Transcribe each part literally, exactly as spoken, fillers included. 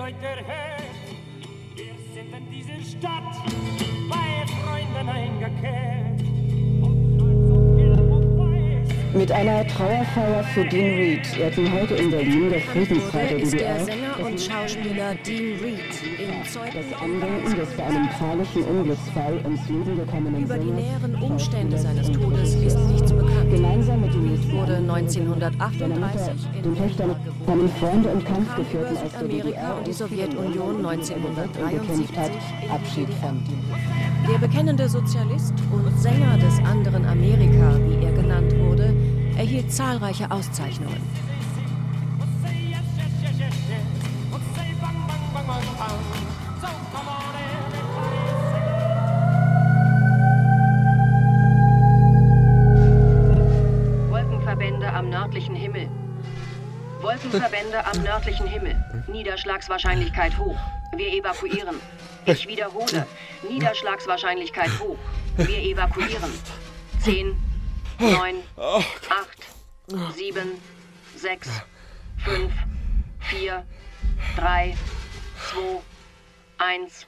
Leute hört, wir sind in dieser Stadt bei Freunden eingekehrt. Mit einer Trauerfeier für Dean Reed ehrten heute in Berlin der Friedensrat der D D R ist der Sänger und Schauspieler Dean Reed in Zeugen das Andenken des bei einem tragischen Unglücksfall ums Leben gekommenen Über die Sängers, näheren Umstände seines Todes ist nichts bekannt. Gemeinsam mit dem Reed wurde neunzehnhundertachtunddreißig in den Töchtern Weimar geboren. seinen Freunde und Kam Kampfgefährten über aus der D D Südamerika R und die Sowjetunion neunzehnhundertdreiundsiebzig hat, in Abschied die D D R. von Der bekennende Sozialist und Sänger des anderen Amerika, wie er genannt wurde, erhielt zahlreiche Auszeichnungen. Wolkenverbände am nördlichen Himmel. Wolkenverbände am nördlichen Himmel. Niederschlagswahrscheinlichkeit hoch. Wir evakuieren. Ich wiederhole. Niederschlagswahrscheinlichkeit hoch. Wir evakuieren. Zehn, neun, acht, sieben, sechs, fünf, vier, drei, zwei, eins.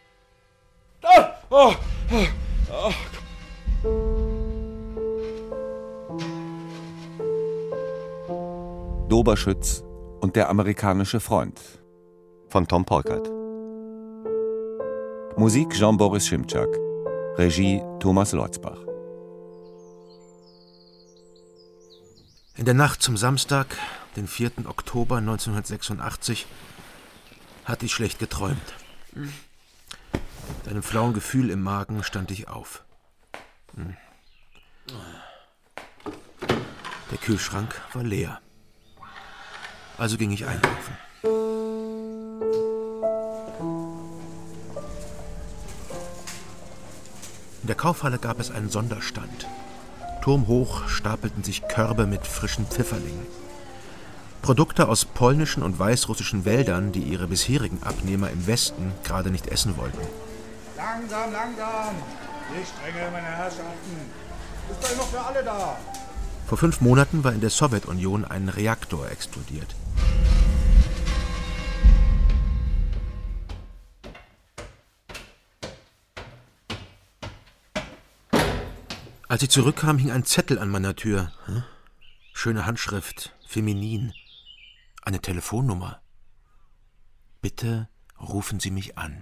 Doberschütz und der amerikanische Freund von Tom Polkert. Musik Jean-Boris Schimczak. Regie Thomas Lotzbach. In der Nacht zum Samstag, den vierten Oktober neunzehnhundertsechsundachtzig, hatte ich schlecht geträumt. Mit einem flauen Gefühl im Magen stand ich auf. Der Kühlschrank war leer. Also ging ich einkaufen. In der Kaufhalle gab es einen Sonderstand. Turmhoch stapelten sich Körbe mit frischen Pfifferlingen. Produkte aus polnischen und weißrussischen Wäldern, die ihre bisherigen Abnehmer im Westen gerade nicht essen wollten. Langsam, langsam! Die Strenge, meine Herrschaften! Ist doch noch für alle da! Vor fünf Monaten war in der Sowjetunion ein Reaktor explodiert. Als ich zurückkam, hing ein Zettel an meiner Tür. Schöne Handschrift, feminin. Eine Telefonnummer. Bitte rufen Sie mich an.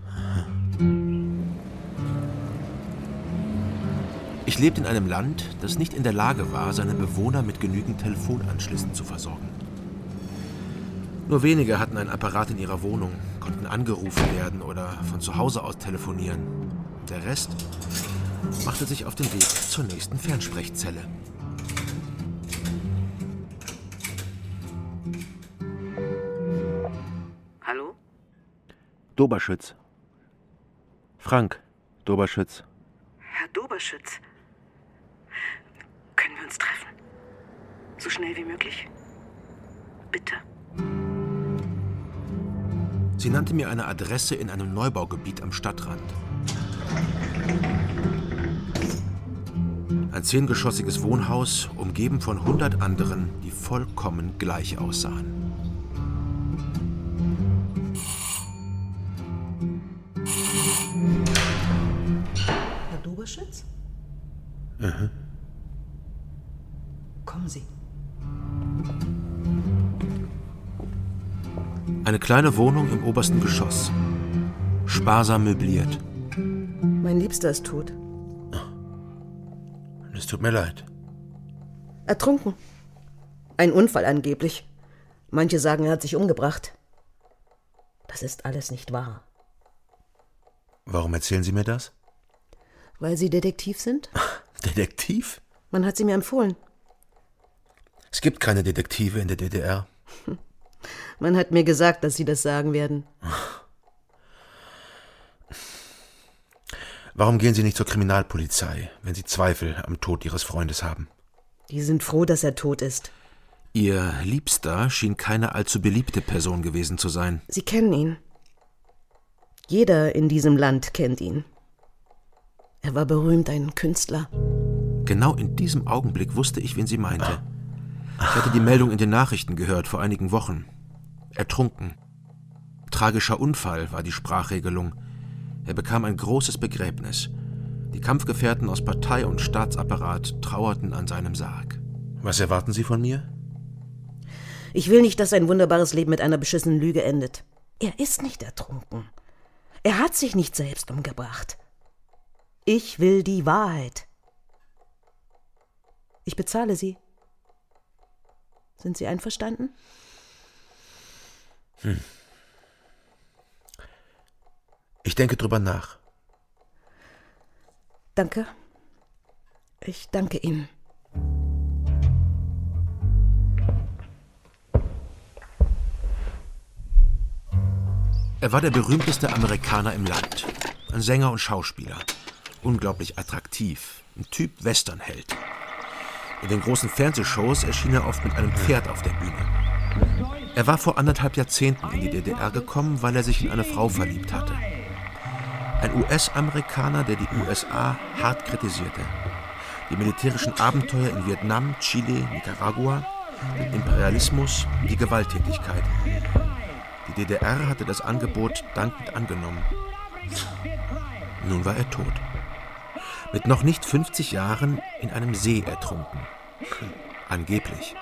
Ich lebte in einem Land, das nicht in der Lage war, seine Bewohner mit genügend Telefonanschlüssen zu versorgen. Nur wenige hatten einen Apparat in ihrer Wohnung, konnten angerufen werden oder von zu Hause aus telefonieren. Der Rest machte sich auf den Weg zur nächsten Fernsprechzelle. Hallo? Doberschütz. Frank Doberschütz. Herr Doberschütz. Können wir uns treffen? So schnell wie möglich? Bitte. Sie nannte mir eine Adresse in einem Neubaugebiet am Stadtrand. Ein zehngeschossiges Wohnhaus, umgeben von hundert anderen, die vollkommen gleich aussahen. Herr Doberschütz? Mhm. Kommen Sie. Eine kleine Wohnung im obersten Geschoss. Sparsam möbliert. Mein Liebster ist tot. Es tut mir leid. Ertrunken. Ein Unfall angeblich. Manche sagen, er hat sich umgebracht. Das ist alles nicht wahr. Warum erzählen Sie mir das? Weil Sie Detektiv sind? Detektiv? Man hat sie mir empfohlen. Es gibt keine Detektive in der D D R. Man hat mir gesagt, dass Sie das sagen werden. Warum gehen Sie nicht zur Kriminalpolizei, wenn Sie Zweifel am Tod Ihres Freundes haben? Die sind froh, dass er tot ist. Ihr Liebster schien keine allzu beliebte Person gewesen zu sein. Sie kennen ihn. Jeder in diesem Land kennt ihn. Er war berühmt, ein Künstler. Genau in diesem Augenblick wusste ich, wen sie meinte. Ich hatte die Meldung in den Nachrichten gehört vor einigen Wochen. Ertrunken. tragischer Unfall war die Sprachregelung. Er bekam ein großes Begräbnis. Die Kampfgefährten aus Partei und Staatsapparat trauerten an seinem Sarg. Was erwarten Sie von mir? Ich will nicht, dass sein wunderbares Leben mit einer beschissenen Lüge endet. Er ist nicht ertrunken. Er hat sich nicht selbst umgebracht. Ich will die Wahrheit. Ich bezahle Sie. Sind Sie einverstanden? Hm. Ich denke drüber nach. Danke. Ich danke Ihnen. Er war der berühmteste Amerikaner im Land. Ein Sänger und Schauspieler. Unglaublich attraktiv. Ein Typ Westernheld. In den großen Fernsehshows erschien er oft mit einem Pferd auf der Bühne. Er war vor anderthalb Jahrzehnten in die D D R gekommen, weil er sich in eine Frau verliebt hatte. Ein U S-Amerikaner, der die U S A hart kritisierte. Die militärischen Abenteuer in Vietnam, Chile, Nicaragua, den Imperialismus, die Gewalttätigkeit. Die D D R hatte das Angebot dankend angenommen. Nun war er tot. Mit noch nicht fünfzig Jahren in einem See ertrunken. Angeblich.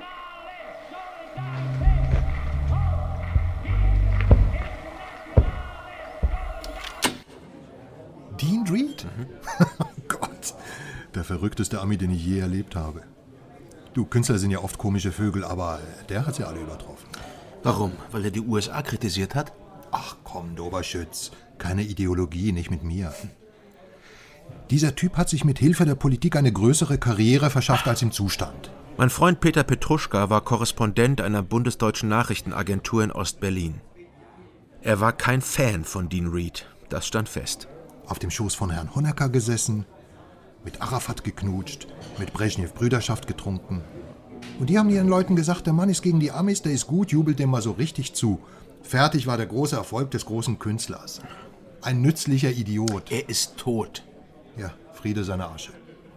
Dean Reed? Mhm. Oh Gott, der verrückteste Ami, den ich je erlebt habe. Du, Künstler sind ja oft komische Vögel, aber der hat sie alle übertroffen. Warum? Weil er die U S A kritisiert hat? Ach komm, Doberschütz. Keine Ideologie, nicht mit mir. Dieser Typ hat sich mit Hilfe der Politik eine größere Karriere verschafft, als ihm zustand. Mein Freund Peter Petruschka war Korrespondent einer bundesdeutschen Nachrichtenagentur in Ost-Berlin. Er war kein Fan von Dean Reed, das stand fest. Auf dem Schoß von Herrn Honecker gesessen, mit Arafat geknutscht, mit Brezhnev Brüderschaft getrunken. Und die haben ihren Leuten gesagt, der Mann ist gegen die Amis, der ist gut, jubelt dem mal so richtig zu. Fertig war der große Erfolg des großen Künstlers. Ein nützlicher Idiot. Er ist tot. Ja, Friede seiner Asche.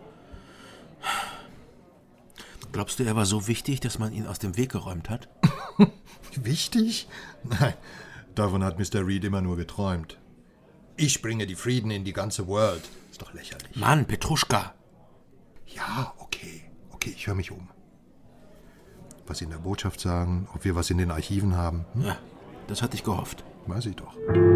Glaubst du, er war so wichtig, dass man ihn aus dem Weg geräumt hat? Wichtig? Nein, davon hat Mister Reed immer nur geträumt. Ich bringe die Frieden in die ganze World. Ist doch lächerlich. Mann, Petruschka. Ja, okay. Okay, ich höre mich um. Was Sie in der Botschaft sagen, ob wir was in den Archiven haben. Hm? Ja, das hatte ich gehofft. Weiß ich doch.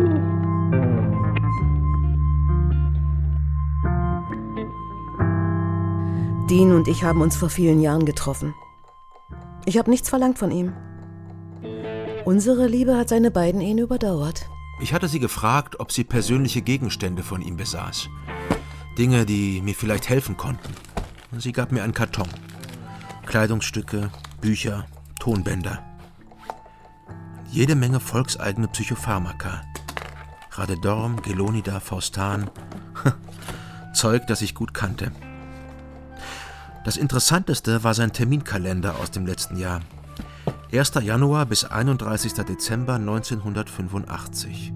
Dean und ich haben uns vor vielen Jahren getroffen. Ich habe nichts verlangt von ihm. Unsere Liebe hat seine beiden Ehen überdauert. Ich hatte sie gefragt, ob sie persönliche Gegenstände von ihm besaß. Dinge, die mir vielleicht helfen konnten. Sie gab mir einen Karton. Kleidungsstücke, Bücher, Tonbänder. Jede Menge volkseigene Psychopharmaka. Radedorm, Gelonida, Faustan. Zeug, das ich gut kannte. Das Interessanteste war sein Terminkalender aus dem letzten Jahr. erster Januar bis einunddreißigster Dezember neunzehnhundertfünfundachtzig.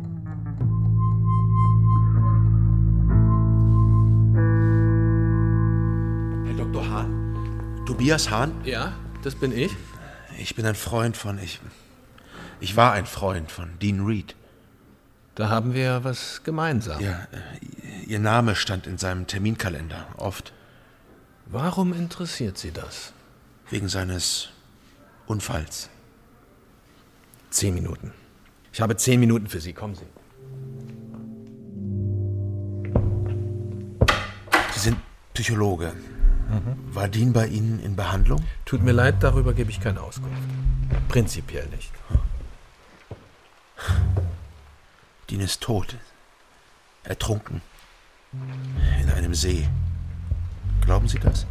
Herr Doktor Hahn? Tobias Hahn? Ja, das bin ich. Ich bin ein Freund von... Ich, ich war ein Freund von Dean Reed. Da haben wir ja was gemeinsam. Ja, Ihr Name stand in seinem Terminkalender, oft. Warum interessiert Sie das? Wegen seines Unfalls. Zehn Minuten. Ich habe zehn Minuten für Sie. Kommen Sie. Sie sind Psychologe. Mhm. War Dean bei Ihnen in Behandlung? Tut mir leid, darüber gebe ich keine Auskunft. Prinzipiell nicht. Dean ist tot. Ertrunken. In einem See. Glauben Sie das?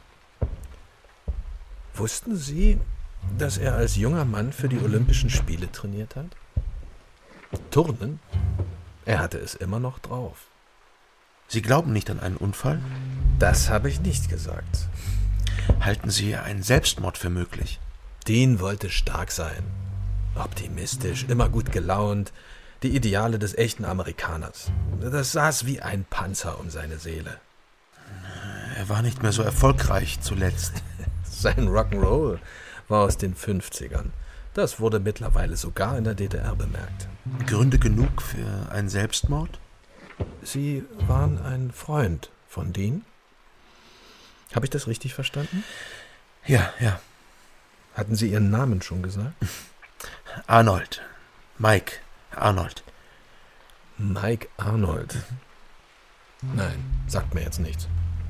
Wussten Sie, dass er als junger Mann für die Olympischen Spiele trainiert hat? Turnen? Er hatte es immer noch drauf. Sie glauben nicht an einen Unfall? Das habe ich nicht gesagt. Halten Sie einen Selbstmord für möglich? Dean wollte stark sein. Optimistisch, immer gut gelaunt. Die Ideale des echten Amerikaners. Das saß wie ein Panzer um seine Seele. Er war nicht mehr so erfolgreich zuletzt. Sein Rock'n'Roll war aus den fünfzigern. Das wurde mittlerweile sogar in der D D R bemerkt. Gründe genug für einen Selbstmord? Sie waren ein Freund von Dean? Habe ich das richtig verstanden? Ja, ja. Hatten Sie Ihren Namen schon gesagt? Arnold. Mike Arnold. Mike Arnold. Nein, sagt mir jetzt nichts.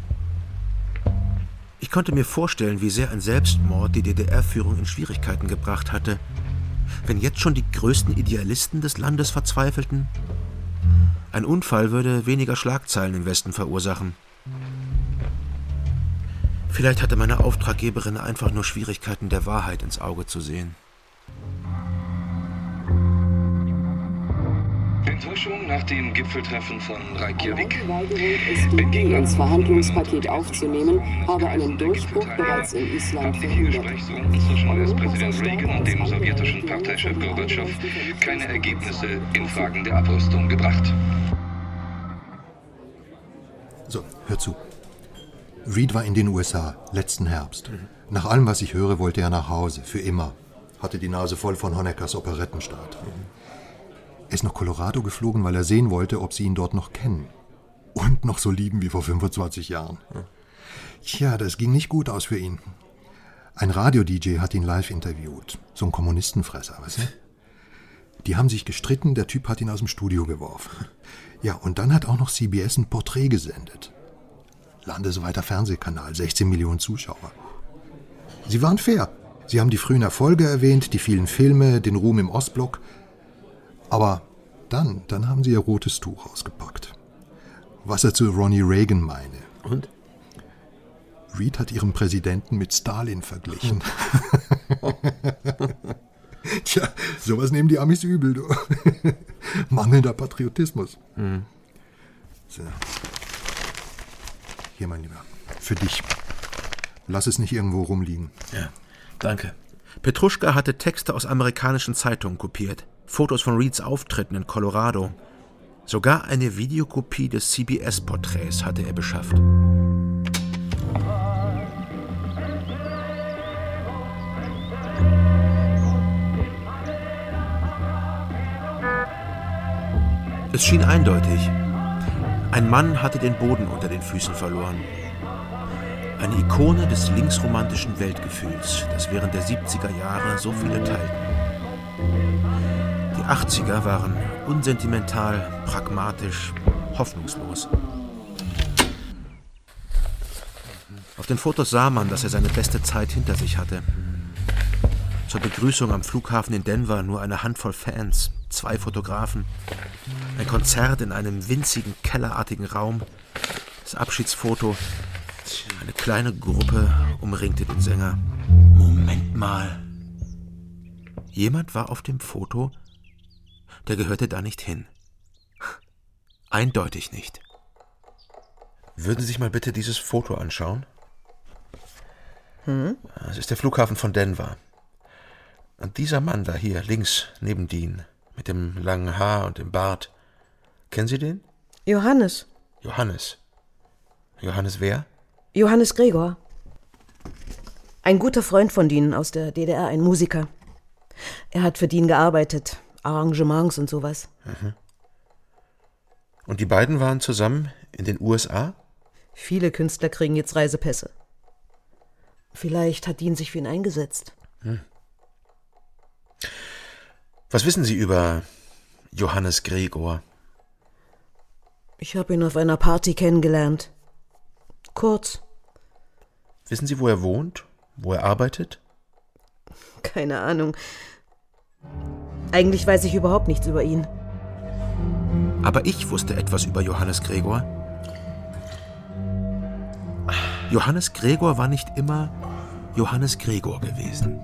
Ich konnte mir vorstellen, wie sehr ein Selbstmord die D D R-Führung in Schwierigkeiten gebracht hatte. Wenn jetzt schon die größten Idealisten des Landes verzweifelten. Ein Unfall würde weniger Schlagzeilen im Westen verursachen. Vielleicht hatte meine Auftraggeberin einfach nur Schwierigkeiten, der Wahrheit ins Auge zu sehen. Enttäuschung nach dem Gipfeltreffen von Reykjavik. Beginning ins Verhandlungspaket aufzunehmen, habe einen Durchbruch bereits in Island verhindert. Gesprächsrunden zwischen U S-Präsident Reagan und dem sowjetischen Parteichef Gorbatschow keine Ergebnisse in Fragen der Abrüstung gebracht. So, hör zu. Reed war in den U S A, letzten Herbst. Nach allem, was ich höre, wollte er nach Hause, für immer. Hatte die Nase voll von Honeckers Operettenstaat. Er ist nach Colorado geflogen, weil er sehen wollte, ob sie ihn dort noch kennen. Und noch so lieben wie vor fünfundzwanzig Jahren. Tja, das ging nicht gut aus für ihn. Ein Radio-D J hat ihn live interviewt. So ein Kommunistenfresser, weißt du? Die haben sich gestritten, der Typ hat ihn aus dem Studio geworfen. Ja, und dann hat auch noch C B S ein Porträt gesendet. Landesweiter Fernsehkanal, sechzehn Millionen Zuschauer. Sie waren fair. Sie haben die frühen Erfolge erwähnt, die vielen Filme, den Ruhm im Ostblock. Aber dann, dann haben sie ihr rotes Tuch ausgepackt. Was er zu Ronnie Reagan meine. Und? Reed hat ihren Präsidenten mit Stalin verglichen. Tja, sowas nehmen die Amis übel, du. Mangelnder Patriotismus. Mhm. So. Hier, mein Lieber, für dich. Lass es nicht irgendwo rumliegen. Ja, danke. Petruschka hatte Texte aus amerikanischen Zeitungen kopiert. Fotos von Reeds Auftritten in Colorado. Sogar eine Videokopie des C B S-Porträts hatte er beschafft. Es schien eindeutig. Ein Mann hatte den Boden unter den Füßen verloren. Eine Ikone des linksromantischen Weltgefühls, das während der siebziger Jahre so viele teilten. Die achtziger waren unsentimental, pragmatisch, hoffnungslos. Auf den Fotos sah man, dass er seine beste Zeit hinter sich hatte. Zur Begrüßung am Flughafen in Denver nur eine Handvoll Fans, zwei Fotografen, ein Konzert in einem winzigen, kellerartigen Raum, das Abschiedsfoto, eine kleine Gruppe umringte den Sänger. Moment mal. Jemand war auf dem Foto, der gehörte da nicht hin. Eindeutig nicht. Würden Sie sich mal bitte dieses Foto anschauen? Hm? Es ist der Flughafen von Denver. Und dieser Mann da hier, links, neben Dean, mit dem langen Haar und dem Bart. Kennen Sie den? Johannes. Johannes. Johannes wer? Johannes Gregor. Ein guter Freund von Dean aus der D D R, ein Musiker. Er hat für Dean gearbeitet, Arrangements und sowas. Mhm. Und die beiden waren zusammen in den U S A? Viele Künstler kriegen jetzt Reisepässe. Vielleicht hat Dean sich für ihn eingesetzt. Hm. Was wissen Sie über Johannes Gregor? Ich habe ihn auf einer Party kennengelernt. Kurz. Wissen Sie, wo er wohnt? Wo er arbeitet? Keine Ahnung. Eigentlich weiß ich überhaupt nichts über ihn. Aber ich wusste etwas über Johannes Gregor. Johannes Gregor war nicht immer Johannes Gregor gewesen.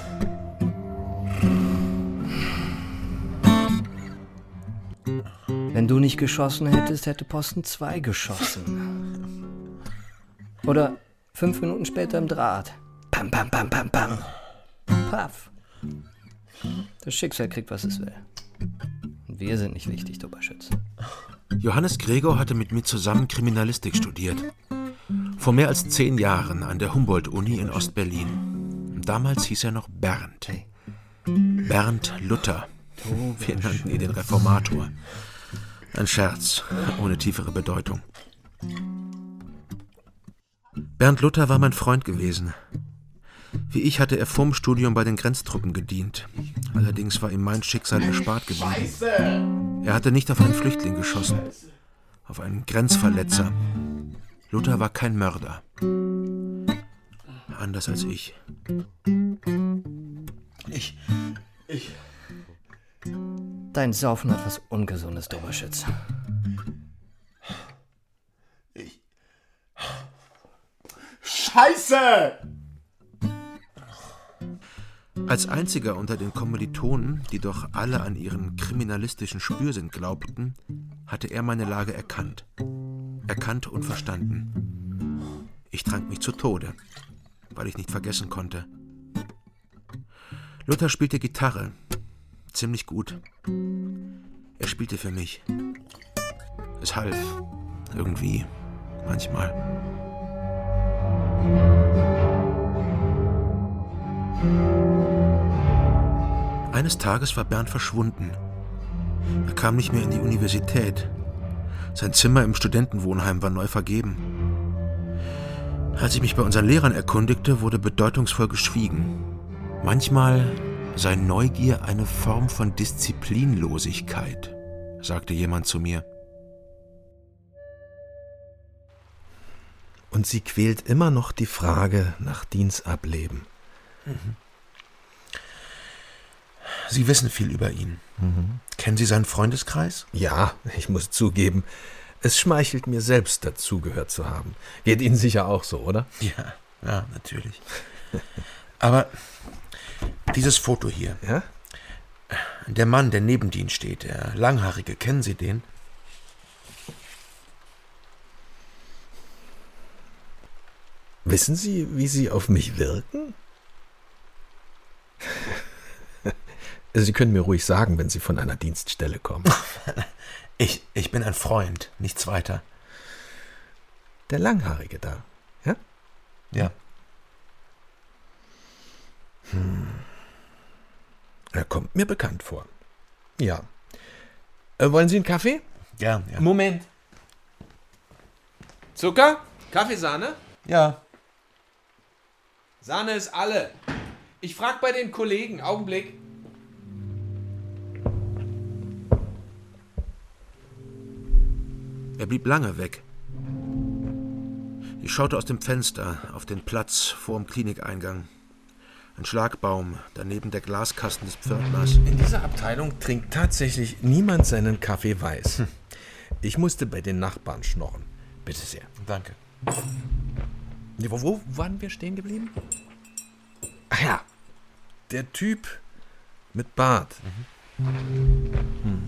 Wenn du nicht geschossen hättest, hätte Posten zwei geschossen. Oder fünf Minuten später im Draht. Pam, pam, pam, pam, pam. Paff. Das Schicksal kriegt, was es will. Und wir sind nicht wichtig, du Oberschütze. Johannes Gregor hatte mit mir zusammen Kriminalistik studiert. Vor mehr als zehn Jahren an der Humboldt-Uni in Ostberlin. Damals hieß er noch Bernd. Hey, Bernd Luther. Wir nannten ihn den Reformator. Ein Scherz, ohne tiefere Bedeutung. Bernd Luther war mein Freund gewesen. Wie ich hatte er vorm Studium bei den Grenztruppen gedient. Allerdings war ihm mein Schicksal erspart geblieben. Er hatte nicht auf einen Flüchtling geschossen, auf einen Grenzverletzer. Luther war kein Mörder. Anders als ich. Ich... Ich... Dein Saufen hat was Ungesundes, Doberschütz. Ich... Scheiße! Als einziger unter den Kommilitonen, die doch alle an ihren kriminalistischen Spürsinn glaubten, hatte er meine Lage erkannt. Erkannt und verstanden. Ich trank mich zu Tode, weil ich nicht vergessen konnte. Luther spielte Gitarre. Ziemlich gut. Er spielte für mich. Es half. Irgendwie. Manchmal. Eines Tages war Bernd verschwunden. Er kam nicht mehr in die Universität. Sein Zimmer im Studentenwohnheim war neu vergeben. Als ich mich bei unseren Lehrern erkundigte, wurde bedeutungsvoll geschwiegen. Manchmal sei Neugier eine Form von Disziplinlosigkeit, sagte jemand zu mir. Und sie quält immer noch die Frage nach Dienstableben. Mhm. Sie wissen viel über ihn. Mhm. Kennen Sie seinen Freundeskreis? Ja, ich muss zugeben, es schmeichelt mir selbst, dazugehört zu haben. Geht Ihnen sicher auch so, oder? Ja, ja, natürlich. Aber dieses Foto hier. Ja? Der Mann, der neben Ihnen steht, der Langhaarige, kennen Sie den? Wissen Sie, wie Sie auf mich wirken? Sie können mir ruhig sagen, wenn Sie von einer Dienststelle kommen. Ich, ich bin ein Freund, nichts weiter. Der Langhaarige da, ja? Ja. Hm. Er kommt mir bekannt vor. Ja. Äh, wollen Sie einen Kaffee? Gern, ja. Moment. Zucker? Kaffeesahne? Ja. Sahne ist alle. Ich frag bei den Kollegen. Augenblick. Er blieb lange weg. Ich schaute aus dem Fenster auf den Platz vor dem Klinikeingang. Ein Schlagbaum, daneben der Glaskasten des Pförtners. In dieser Abteilung trinkt tatsächlich niemand seinen Kaffee weiß. Hm. Ich musste bei den Nachbarn schnorren. Bitte sehr. Danke. Wo, wo waren wir stehen geblieben? Ach ja, der Typ mit Bart. Mhm. Hm.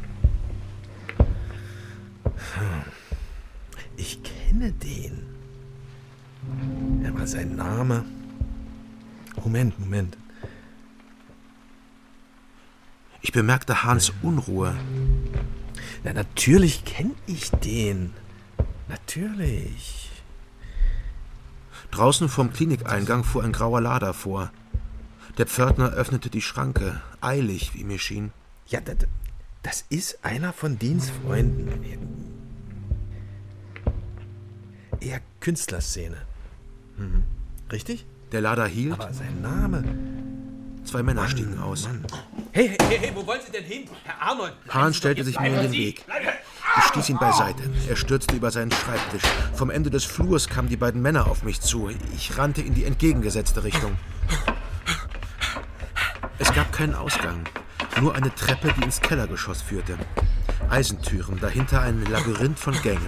Ich kenne den. Er war sein Name. Moment, Moment. Ich bemerkte Hans Unruhe. Na, natürlich kenne ich den. Natürlich. Draußen vorm Klinikeingang fuhr ein grauer Lader vor. Der Pförtner öffnete die Schranke, eilig, wie mir schien. Ja, das, das ist einer von Deans Freunden. Eher Künstlerszene. Mhm. Richtig? Der Lader hielt. Aber sein Name... Zwei Männer Mann, stiegen aus. Mann. Hey, hey, hey, wo wollen Sie denn hin? Herr Arnold! Hahn stellte sich mir in den Weg. Ich stieß ihn beiseite. Er stürzte über seinen Schreibtisch. Vom Ende des Flurs kamen die beiden Männer auf mich zu. Ich rannte in die entgegengesetzte Richtung. Es gab keinen Ausgang. Nur eine Treppe, die ins Kellergeschoss führte. Eisentüren, dahinter ein Labyrinth von Gängen.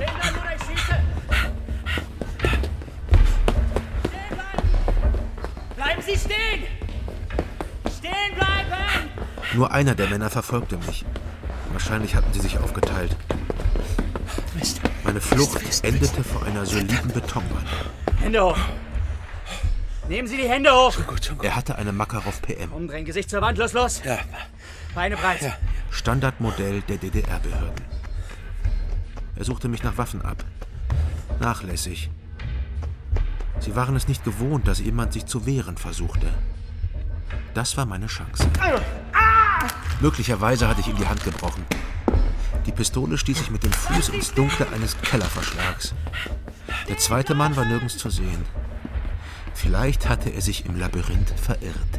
Bleiben Sie stehen! Stehen bleiben! Nur einer der Männer verfolgte mich. Wahrscheinlich hatten sie sich aufgeteilt. Mist. Meine Flucht Mist, Mist, endete Mist. vor einer soliden Betonwand. Hände hoch! Nehmen Sie die Hände hoch! Schon gut, schon gut. Er hatte eine Makarov P M. Umdrehen, Gesicht zur Wand, los, los! Ja. Beine breit. Ja. Standardmodell der D D R-Behörden. Er suchte mich nach Waffen ab. Nachlässig. Sie waren es nicht gewohnt, dass jemand sich zu wehren versuchte. Das war meine Chance. Möglicherweise hatte ich ihm die Hand gebrochen. Die Pistole stieß ich mit dem Fuß ins Dunkle eines Kellerverschlags. Der zweite Mann war nirgends zu sehen. Vielleicht hatte er sich im Labyrinth verirrt.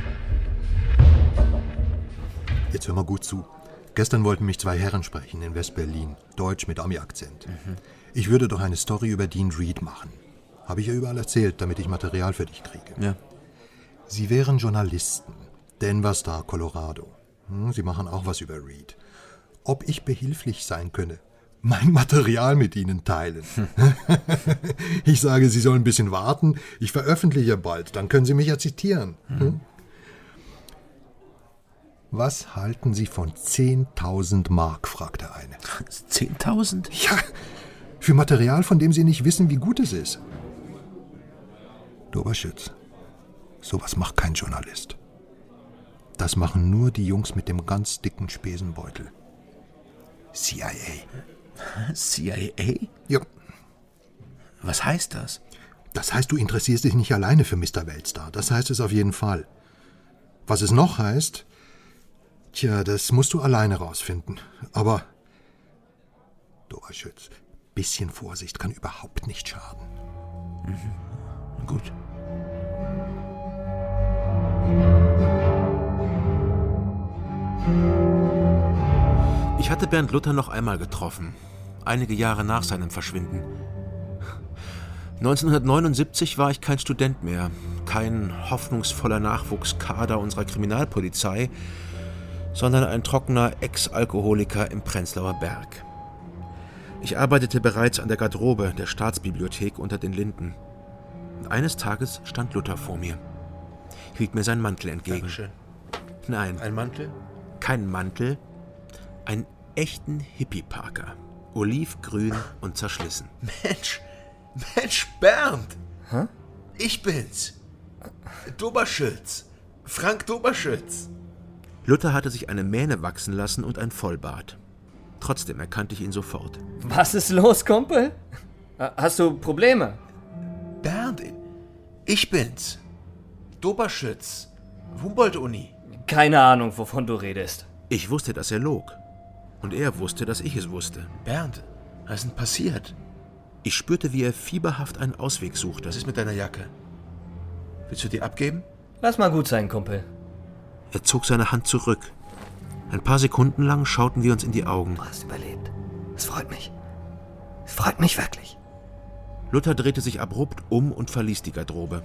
Jetzt hör mal gut zu. Gestern wollten mich zwei Herren sprechen in West-Berlin. Deutsch mit Ami-Akzent. Mhm. Ich würde doch eine Story über Dean Reed machen. Habe ich ja überall erzählt, damit ich Material für dich kriege. Ja. Sie wären Journalisten. Denver Star, Colorado. Sie machen auch was über Reed. Ob ich behilflich sein könne, mein Material mit Ihnen teilen. Hm. Ich sage, Sie sollen ein bisschen warten. Ich veröffentliche bald, dann können Sie mich ja zitieren. Hm? Was halten Sie von zehntausend Mark, fragt der eine. zehntausend? Ja, für Material, von dem Sie nicht wissen, wie gut es ist. Doberschütz, sowas macht kein Journalist. Das machen nur die Jungs mit dem ganz dicken Spesenbeutel. C I A. C I A? Ja. Was heißt das? Das heißt, du interessierst dich nicht alleine für Mister Weltstar. Das heißt es auf jeden Fall. Was es noch heißt, tja, das musst du alleine rausfinden. Aber, Doberschütz, bisschen Vorsicht kann überhaupt nicht schaden. Mhm. Gut. Ich hatte Bernd Luther noch einmal getroffen, einige Jahre nach seinem Verschwinden. neunzehnhundertneunundsiebzig war ich kein Student mehr, kein hoffnungsvoller Nachwuchskader unserer Kriminalpolizei, sondern ein trockener Ex-Alkoholiker im Prenzlauer Berg. Ich arbeitete bereits an der Garderobe der Staatsbibliothek unter den Linden. Und eines Tages stand Luther vor mir, hielt mir seinen Mantel entgegen. Dankeschön. Nein. Ein Mantel? Kein Mantel, einen echten Hippie-Parker. Olivgrün und zerschlissen. Mensch, Mensch, Bernd! Hä? Ich bin's. Doberschütz. Frank Doberschütz. Luther hatte sich eine Mähne wachsen lassen und ein Vollbart. Trotzdem erkannte ich ihn sofort. Was ist los, Kumpel? Hast du Probleme? Bernd, ich bin's. Doberschütz. Humboldt-Uni. Keine Ahnung, wovon du redest. Ich wusste, dass er log. Und er wusste, dass ich es wusste. Bernd, was ist denn passiert? Ich spürte, wie er fieberhaft einen Ausweg suchte. Was ist mit deiner Jacke? Willst du die abgeben? Lass mal gut sein, Kumpel. Er zog seine Hand zurück. Ein paar Sekunden lang schauten wir uns in die Augen. Du hast überlebt. Es freut mich. Es freut mich wirklich. Luther drehte sich abrupt um und verließ die Garderobe.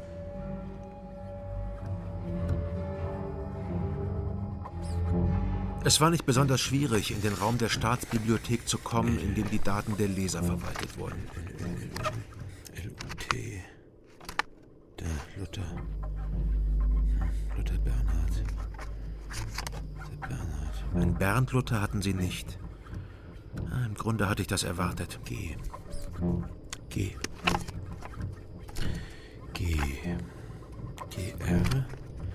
Es war nicht besonders schwierig, in den Raum der Staatsbibliothek zu kommen, in dem die Daten der Leser verwaltet wurden. L U T. Der Luther. Luther Bernhard. Der Bernhard. Ein Bernd Luther hatten sie nicht. Ah, im Grunde hatte ich das erwartet. G. G. G. G R.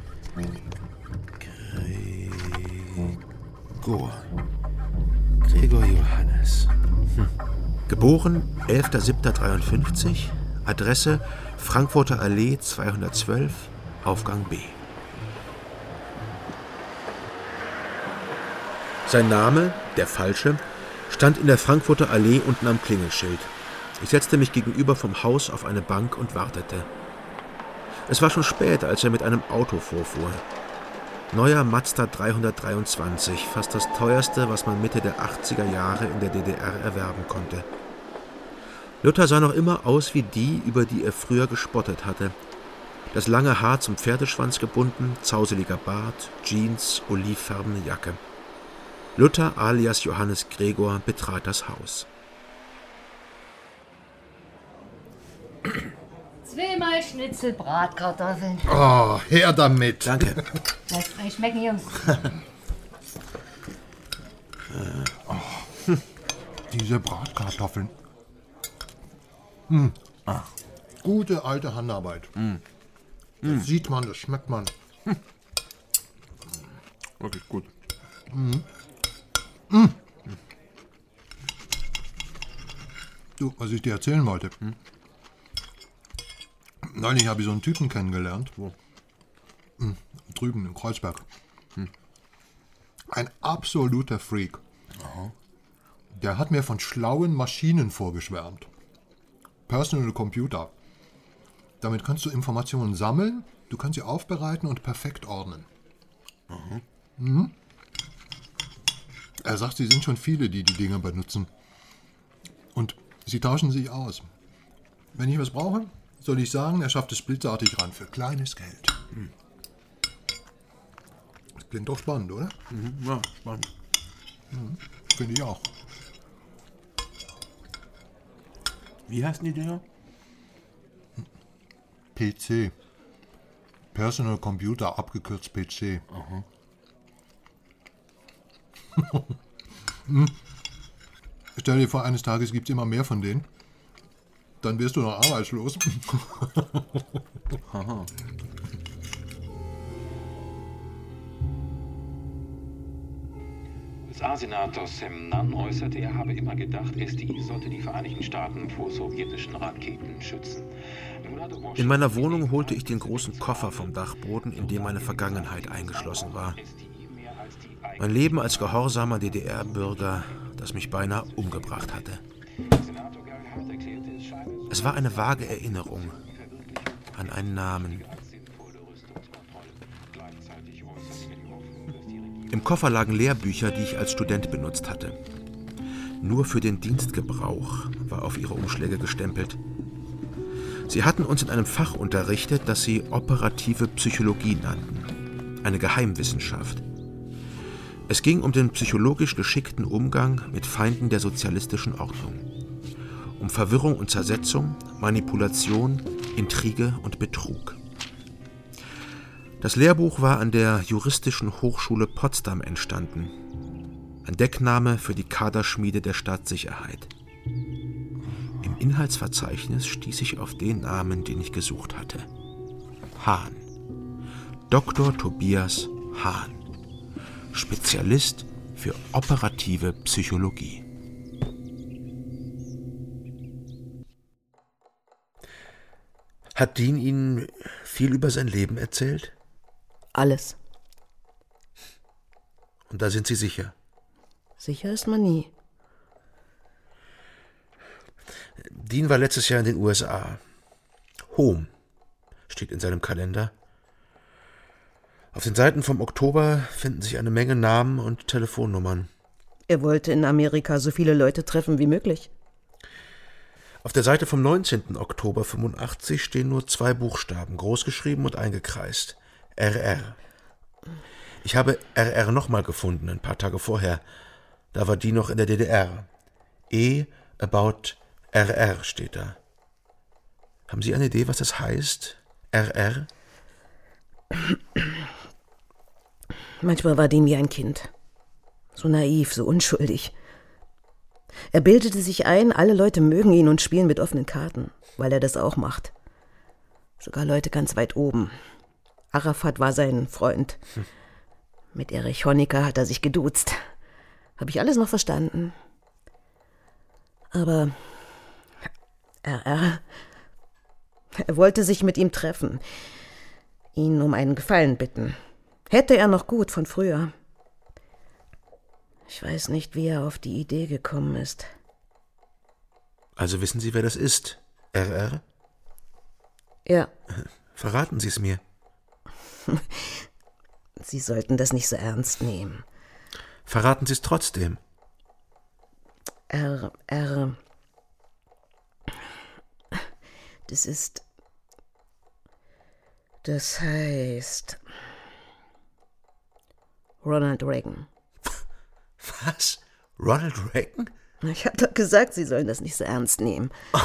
Gregor. Gregor Johannes. Hm. Geboren elfter siebter dreiundfünfzig. Adresse Frankfurter Allee zweihundertzwölf, Aufgang B. Sein Name, der falsche, stand in der Frankfurter Allee unten am Klingelschild. Ich setzte mich gegenüber vom Haus auf eine Bank und wartete. Es war schon spät, als er mit einem Auto vorfuhr. Neuer Mazda dreihundertdreiundzwanzig, fast das teuerste, was man Mitte der achtziger Jahre in der D D R erwerben konnte. Luther sah noch immer aus wie die, über die er früher gespottet hatte. Das lange Haar zum Pferdeschwanz gebunden, zauseliger Bart, Jeans, olivfarbene Jacke. Luther alias Johannes Gregor betrat das Haus. Zweimal Schnitzel Bratkartoffeln. Oh, her damit. Danke. Lasst euch schmecken, Jungs. Oh, diese Bratkartoffeln. Mm. Ah. Gute alte Handarbeit. Mm. Das mm. sieht man, das schmeckt man. Hm. Wirklich gut. Mm. Mm. Du, was ich dir erzählen wollte. Hm? Neulich habe ich so einen Typen kennengelernt. Wo? Hm, drüben in Kreuzberg. Hm. Ein absoluter Freak. Aha. Der hat mir von schlauen Maschinen vorgeschwärmt. Personal Computer. Damit kannst du Informationen sammeln, du kannst sie aufbereiten und perfekt ordnen. Aha. Mhm. Er sagt, sie sind schon viele, die die Dinger benutzen. Und sie tauschen sich aus. Wenn ich was brauche, soll ich sagen, er schafft es blitzartig ran für kleines Geld. Hm. Das klingt doch spannend, oder? Mhm, ja, spannend. Mhm, finde ich auch. Wie heißen die Dinger? P C. Personal Computer, abgekürzt P C. Aha. hm. Stell dir vor, eines Tages gibt es immer mehr von denen. Dann wirst du noch arbeitslos. Aha. U S A-Senator Sam Nunn äußerte, er habe immer gedacht, S D I sollte die Vereinigten Staaten vor sowjetischen Raketen schützen. In meiner Wohnung holte ich den großen Koffer vom Dachboden, in dem meine Vergangenheit eingeschlossen war. Mein Leben als gehorsamer D D R-Bürger, das mich beinahe umgebracht hatte. Es war eine vage Erinnerung an einen Namen. Im Koffer lagen Lehrbücher, die ich als Student benutzt hatte. Nur für den Dienstgebrauch war auf ihre Umschläge gestempelt. Sie hatten uns in einem Fach unterrichtet, das sie operative Psychologie nannten. Eine Geheimwissenschaft. Es ging um den psychologisch geschickten Umgang mit Feinden der sozialistischen Ordnung. Um Verwirrung und Zersetzung, Manipulation, Intrige und Betrug. Das Lehrbuch war an der Juristischen Hochschule Potsdam entstanden. Ein Deckname für die Kaderschmiede der Staatssicherheit. Im Inhaltsverzeichnis stieß ich auf den Namen, den ich gesucht hatte. Hahn. Doktor Tobias Hahn. Spezialist für operative Psychologie. Hat Dean Ihnen viel über sein Leben erzählt? Alles. Und da sind Sie sicher? Sicher ist man nie. Dean war letztes Jahr in den U S A. Home steht in seinem Kalender. Auf den Seiten vom Oktober finden sich eine Menge Namen und Telefonnummern. Er wollte in Amerika so viele Leute treffen wie möglich. Auf der Seite vom neunzehnten Oktober fünfundachtzig stehen nur zwei Buchstaben, großgeschrieben und eingekreist. R R. Ich habe R R nochmal gefunden, ein paar Tage vorher. Da war die noch in der D D R. E about R R steht da. Haben Sie eine Idee, was das heißt? R R? Manchmal war Dean wie ein Kind. So naiv, so unschuldig. Er bildete sich ein, alle Leute mögen ihn und spielen mit offenen Karten, weil er das auch macht. Sogar Leute ganz weit oben. Arafat war sein Freund. Hm. Mit Erich Honecker hat er sich geduzt. Habe ich alles noch verstanden. Aber R R, er wollte sich mit ihm treffen, ihn um einen Gefallen bitten. Hätte er noch gut von früher. Ich weiß nicht, wie er auf die Idee gekommen ist. Also wissen Sie, wer das ist? R R? Ja. Verraten Sie es mir. Sie sollten das nicht so ernst nehmen. Verraten Sie es trotzdem. R, R. Das ist... Das heißt... Ronald Reagan. Was? Ronald Reagan? Ich habe doch gesagt, Sie sollen das nicht so ernst nehmen. Oh.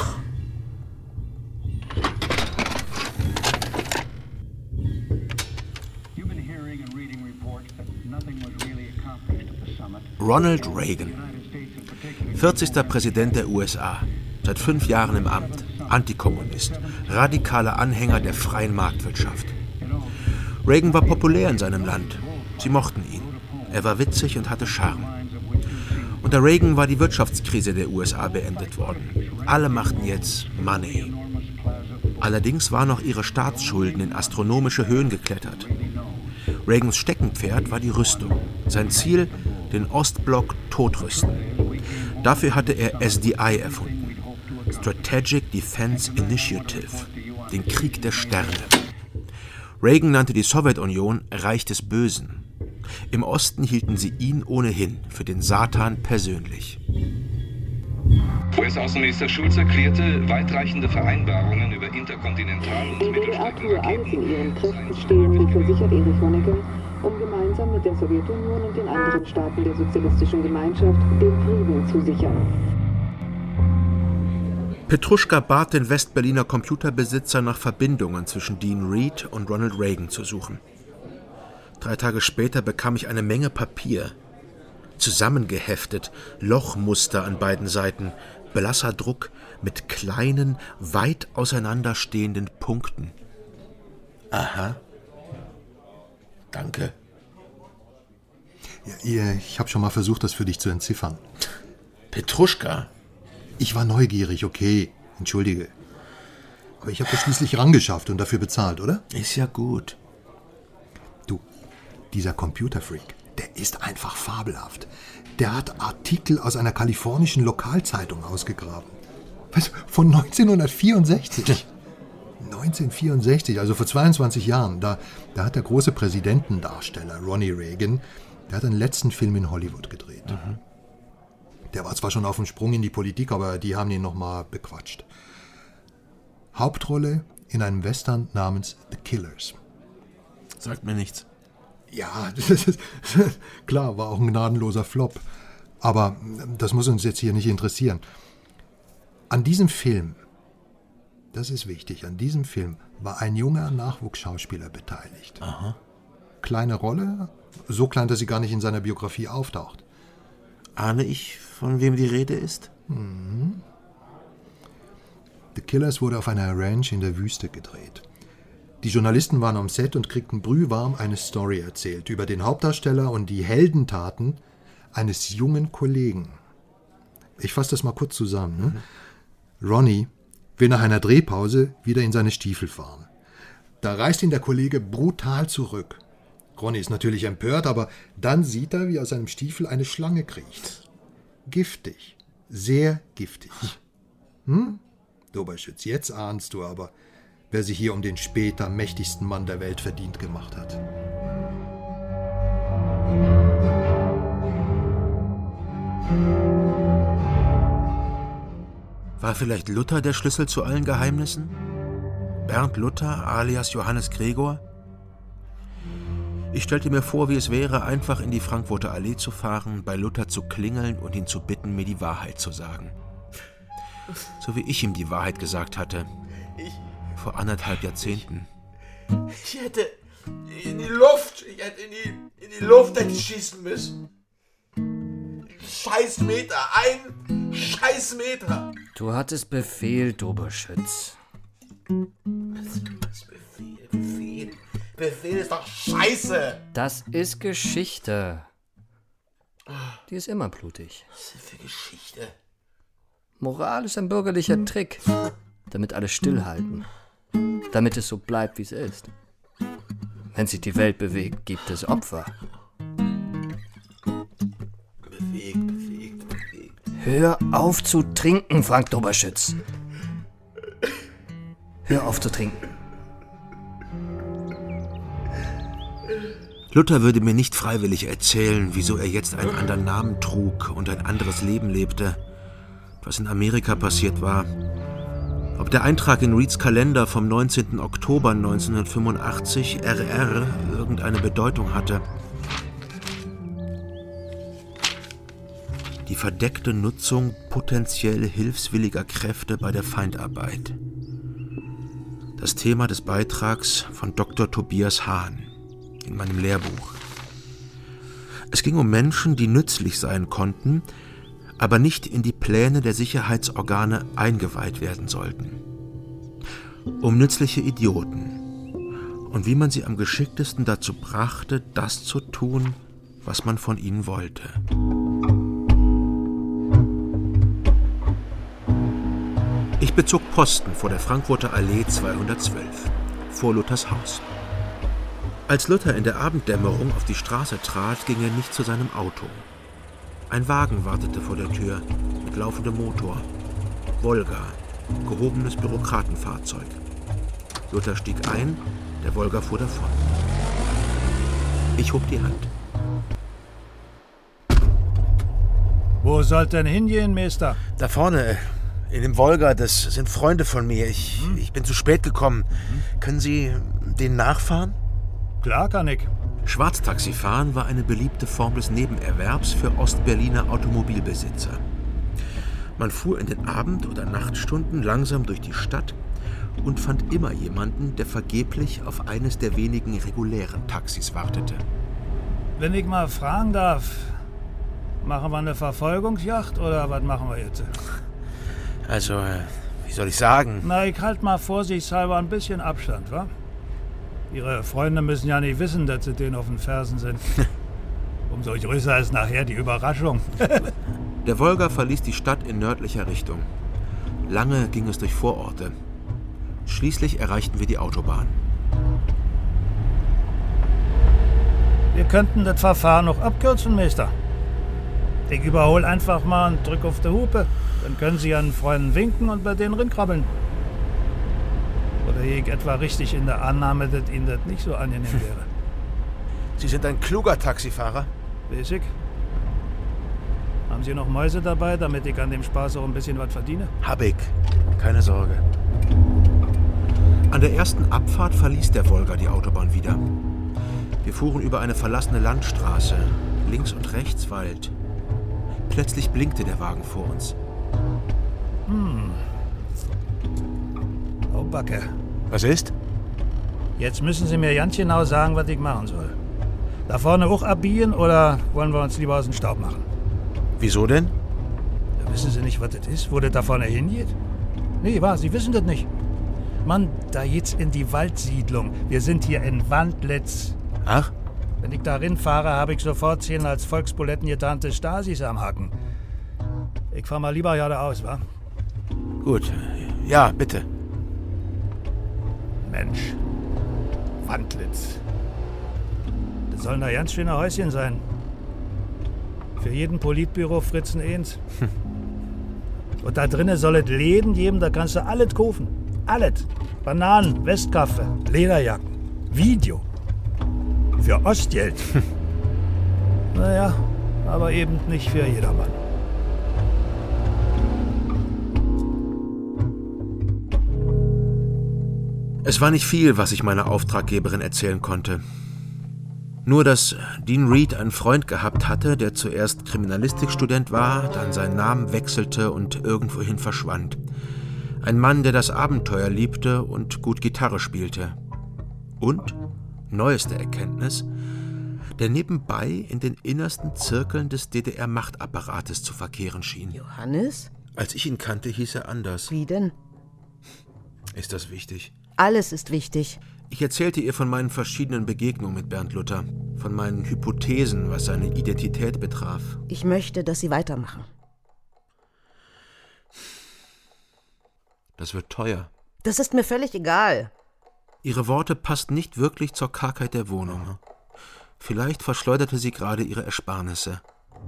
Ronald Reagan, vierzigster Präsident der U S A, seit fünf Jahren im Amt, Antikommunist, radikaler Anhänger der freien Marktwirtschaft. Reagan war populär in seinem Land. Sie mochten ihn. Er war witzig und hatte Charme. Unter Reagan war die Wirtschaftskrise der U S A beendet worden. Alle machten jetzt Money. Allerdings waren auch ihre Staatsschulden in astronomische Höhen geklettert. Reagans Steckenpferd war die Rüstung. Sein Ziel, den Ostblock totrüsten. Dafür hatte er S D I erfunden. Strategic Defense Initiative. Den Krieg der Sterne. Reagan nannte die Sowjetunion Reich des Bösen. Im Osten hielten sie ihn ohnehin für den Satan persönlich. U S-Außenminister Schulz erklärte, weitreichende Vereinbarungen über Interkontinental- und Die D D R tue alles in ihren Kräften Stehende, versichert Erich Honecker, um gemeinsam mit der Sowjetunion und den anderen Staaten der sozialistischen Gemeinschaft den Frieden zu sichern. Petruschka bat den Westberliner Computerbesitzer nach Verbindungen zwischen Dean Reed und Ronald Reagan zu suchen. Drei Tage später bekam ich eine Menge Papier. Zusammengeheftet, Lochmuster an beiden Seiten, blasser Druck mit kleinen, weit auseinanderstehenden Punkten. Aha. Danke. Ja, ich habe schon mal versucht, das für dich zu entziffern. Petruschka? Ich war neugierig, okay. Entschuldige. Aber ich habe das schließlich rangeschafft und dafür bezahlt, oder? Ist ja gut. Du, dieser Computerfreak, der ist einfach fabelhaft. Der hat Artikel aus einer kalifornischen Lokalzeitung ausgegraben. Was? Von neunzehnhundertvierundsechzig? neunzehnhundertvierundsechzig, also vor zweiundzwanzig Jahren. Da, da hat der große Präsidentendarsteller Ronnie Reagan, der hat den letzten Film in Hollywood gedreht. Mhm. Der war zwar schon auf dem Sprung in die Politik, aber die haben ihn nochmal bequatscht. Hauptrolle in einem Western namens The Killers. Sagt mir nichts. Ja, das ist, klar, war auch ein gnadenloser Flop. Aber das muss uns jetzt hier nicht interessieren. An diesem Film, das ist wichtig, an diesem Film war ein junger Nachwuchsschauspieler beteiligt. Aha. Kleine Rolle, so klein, dass sie gar nicht in seiner Biografie auftaucht. Ahne ich, von wem die Rede ist? Mhm. The Killers wurde auf einer Ranch in der Wüste gedreht. Die Journalisten waren am Set und kriegten brühwarm eine Story erzählt über den Hauptdarsteller und die Heldentaten eines jungen Kollegen. Ich fasse das mal kurz zusammen. Ne? Mhm. Ronnie will nach einer Drehpause wieder in seine Stiefel fahren. Da reißt ihn der Kollege brutal zurück. Ronnie ist natürlich empört, aber dann sieht er, wie aus seinem Stiefel eine Schlange kriecht. Giftig. Sehr giftig. Hm? Doberschütz, jetzt ahnst du aber, wer sich hier um den später mächtigsten Mann der Welt verdient gemacht hat. War vielleicht Luther der Schlüssel zu allen Geheimnissen? Bernd Luther alias Johannes Gregor? Ich stellte mir vor, wie es wäre, einfach in die Frankfurter Allee zu fahren, bei Luther zu klingeln und ihn zu bitten, mir die Wahrheit zu sagen. So wie ich ihm die Wahrheit gesagt hatte. Ich, vor anderthalb Jahrzehnten. Ich hätte in die Luft, ich hätte in die, in die Luft hätte ich schießen müssen. Scheiß Meter, ein Scheiß Meter. Du hattest Befehl, Doberschütz. Was Befehl, Befehl? Befehl ist doch Scheiße. Das ist Geschichte. Die ist immer blutig. Was ist denn für Geschichte? Moral ist ein bürgerlicher Trick, damit alle stillhalten. Damit es so bleibt, wie es ist. Wenn sich die Welt bewegt, gibt es Opfer. Bewegt, bewegt, bewegt. Hör auf zu trinken, Frank Doberschütz. Hör auf zu trinken. Luther würde mir nicht freiwillig erzählen, wieso er jetzt einen anderen Namen trug und ein anderes Leben lebte, was in Amerika passiert war. Ob der Eintrag in Reeds Kalender vom neunzehnten Oktober neunzehnhundertfünfundachtzig R R irgendeine Bedeutung hatte. Die verdeckte Nutzung potenziell hilfswilliger Kräfte bei der Feindarbeit. Das Thema des Beitrags von Doktor Tobias Hahn in meinem Lehrbuch. Es ging um Menschen, die nützlich sein konnten, aber nicht in die Pläne der Sicherheitsorgane eingeweiht werden sollten. Um nützliche Idioten und wie man sie am geschicktesten dazu brachte, das zu tun, was man von ihnen wollte. Ich Ich bezog Posten vor der Frankfurter Allee zweihundertzwölf, vor Luthers Haus. Als Luther in der Abenddämmerung auf die Straße trat, ging er nicht zu seinem Auto. Ein Wagen wartete vor der Tür mit laufendem Motor. Wolga, gehobenes Bürokratenfahrzeug. Luther stieg ein, der Wolga fuhr davon. Ich hob die Hand. Wo sollt denn hingehen, Meister? Da vorne, in dem Wolga, das sind Freunde von mir. Ich, hm? ich bin zu spät gekommen. Hm? Können Sie denen nachfahren? Klar kann ich. Schwarztaxifahren war eine beliebte Form des Nebenerwerbs für Ostberliner Automobilbesitzer. Man fuhr in den Abend- oder Nachtstunden langsam durch die Stadt und fand immer jemanden, der vergeblich auf eines der wenigen regulären Taxis wartete. Wenn ich mal fragen darf, machen wir eine Verfolgungsjagd oder was machen wir jetzt? Also, wie soll ich sagen? Na, ich halt mal vorsichtshalber ein bisschen Abstand, wa? Ihre Freunde müssen ja nicht wissen, dass sie denen auf den Fersen sind. Umso größer ist nachher die Überraschung. Der Wolga verließ die Stadt in nördlicher Richtung. Lange ging es durch Vororte. Schließlich erreichten wir die Autobahn. Wir könnten das Verfahren noch abkürzen, Meister. Ich überhole einfach mal und drück auf die Hupe. Dann können Sie Ihren Freunden winken und bei denen rinkrabbeln. Oder ich etwa richtig in der Annahme, dass Ihnen das nicht so angenehm wäre. Sie sind ein kluger Taxifahrer. Weiß ich. Haben Sie noch Mäuse dabei, damit ich an dem Spaß auch ein bisschen was verdiene? Hab ich. Keine Sorge. An der ersten Abfahrt verließ der Wolga die Autobahn wieder. Wir fuhren über eine verlassene Landstraße. Links und rechts Wald. Plötzlich blinkte der Wagen vor uns. Hm. Oh, Backe. Was ist? Jetzt müssen Sie mir ganz genau sagen, was ich machen soll. Da vorne auch abbiegen oder wollen wir uns lieber aus dem Staub machen? Wieso denn? Ja, wissen Sie nicht, was das ist, wo das da vorne hingeht? Nee, was? Sie wissen das nicht. Mann, da geht's in die Waldsiedlung. Wir sind hier in Wandlitz. Ach? Wenn ich da rinfahre, habe ich sofort zehn als Volksbuletten getarnte Stasis am Haken. Ich fahr mal lieber geradeaus, wa? Gut. Ja, bitte. Mensch. Wandlitz. Das sollen da ganz schöne Häuschen sein. Für jeden Politbüro Fritzen eins. Hm. Und da drinnen soll es Läden geben, da kannst du alles kaufen. Alles. Bananen, Westkaffee, Lederjacken, Video. Für Ostgeld. Hm. Naja, aber eben nicht für jedermann. Es war nicht viel, was ich meiner Auftraggeberin erzählen konnte. Nur, dass Dean Reed einen Freund gehabt hatte, der zuerst Kriminalistikstudent war, dann seinen Namen wechselte und irgendwohin verschwand. Ein Mann, der das Abenteuer liebte und gut Gitarre spielte. Und, neueste Erkenntnis, der nebenbei in den innersten Zirkeln des D D R-Machtapparates zu verkehren schien. Johannes? Als ich ihn kannte, hieß er anders. Wie denn? Ist das wichtig? Alles ist wichtig. Ich erzählte ihr von meinen verschiedenen Begegnungen mit Bernd Luther, von meinen Hypothesen, was seine Identität betraf. Ich möchte, dass Sie weitermachen. Das wird teuer. Das ist mir völlig egal. Ihre Worte passten nicht wirklich zur Kargheit der Wohnung. Vielleicht verschleuderte sie gerade ihre Ersparnisse.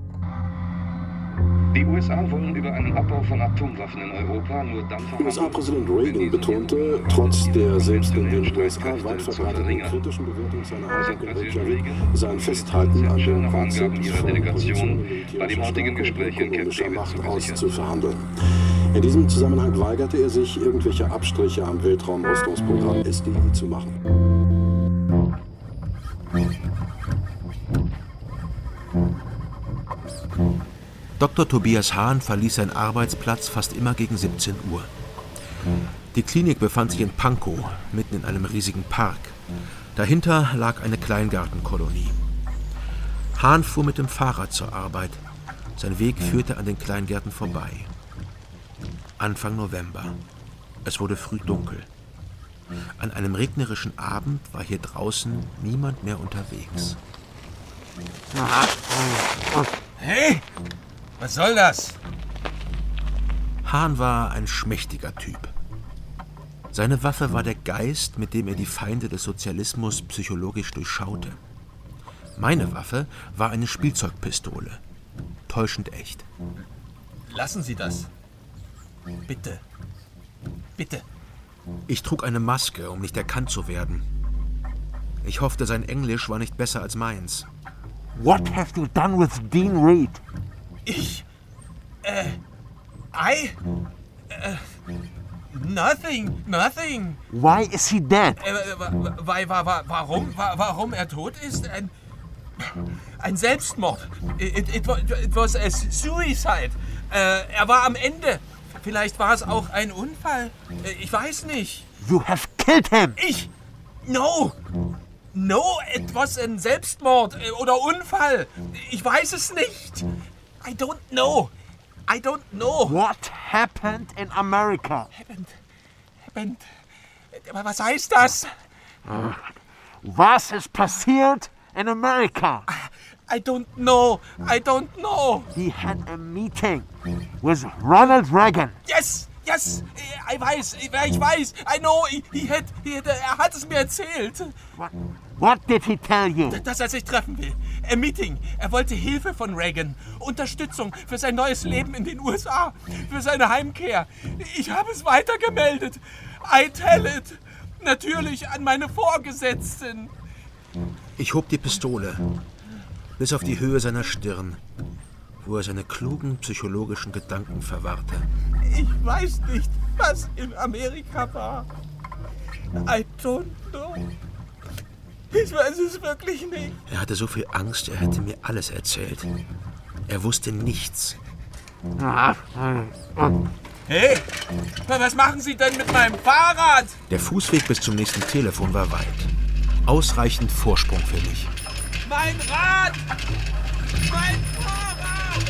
Die U S A wollen über einen Abbau von Atomwaffen in Europa nur dann verhandeln. U S A-Präsident Reagan betonte, trotz der selbst in den U S A weit verbreiteten kritischen Bewertung seiner Haltung in Reykjavik, sein Festhalten an dem Konzept von Positionen militärischer ökonomischer Macht auszuverhandeln. In diesem Zusammenhang weigerte er sich, irgendwelche Abstriche am Weltraumrüstungsprogramm S D I zu machen. Doktor Tobias Hahn verließ seinen Arbeitsplatz fast immer gegen siebzehn Uhr. Die Klinik befand sich in Pankow, mitten in einem riesigen Park. Dahinter lag eine Kleingartenkolonie. Hahn fuhr mit dem Fahrrad zur Arbeit. Sein Weg führte an den Kleingärten vorbei. Anfang November. Es wurde früh dunkel. An einem regnerischen Abend war hier draußen niemand mehr unterwegs. Hey! Was soll das? Hahn war ein schmächtiger Typ. Seine Waffe war der Geist, mit dem er die Feinde des Sozialismus psychologisch durchschaute. Meine Waffe war eine Spielzeugpistole. Täuschend echt. Lassen Sie das. Bitte. Bitte. Ich trug eine Maske, um nicht erkannt zu werden. Ich hoffte, sein Englisch war nicht besser als meins. What have you done with Dean Reed? Ich... Äh... I... Äh... Nothing, nothing. Why is he dead? Äh, weil, wa, wa, warum, wa, warum er tot ist? Ein... Ein Selbstmord. It, it, it was a suicide. Äh, er war am Ende. Vielleicht war es auch ein Unfall. Ich weiß nicht. You have killed him. Ich? No. No, it was ein Selbstmord oder Unfall. Ich weiß es nicht. I don't know. I don't know. What happened in America? Happened. Happened. Was heißt das? Was ist passiert in America? I don't know. I don't know. He had a meeting with Ronald Reagan. Yes, yes. Ich weiß, ich weiß. I know. He had, he had, er hat es mir erzählt. What, what did he tell you? Dass er sich treffen will. Ein Meeting. Er wollte Hilfe von Reagan. Unterstützung für sein neues Leben in den U S A. Für seine Heimkehr. Ich habe es weitergemeldet. I tell it. Natürlich an meine Vorgesetzten. Ich hob die Pistole. Bis auf die Höhe seiner Stirn, wo er seine klugen psychologischen Gedanken verwahrte. Ich weiß nicht, was in Amerika war. I don't know. Ich weiß es wirklich nicht. Er hatte so viel Angst, er hätte mir alles erzählt. Er wusste nichts. Hey, was machen Sie denn mit meinem Fahrrad? Der Fußweg bis zum nächsten Telefon war weit. Ausreichend Vorsprung für mich. Mein Rad! Mein Fahrrad!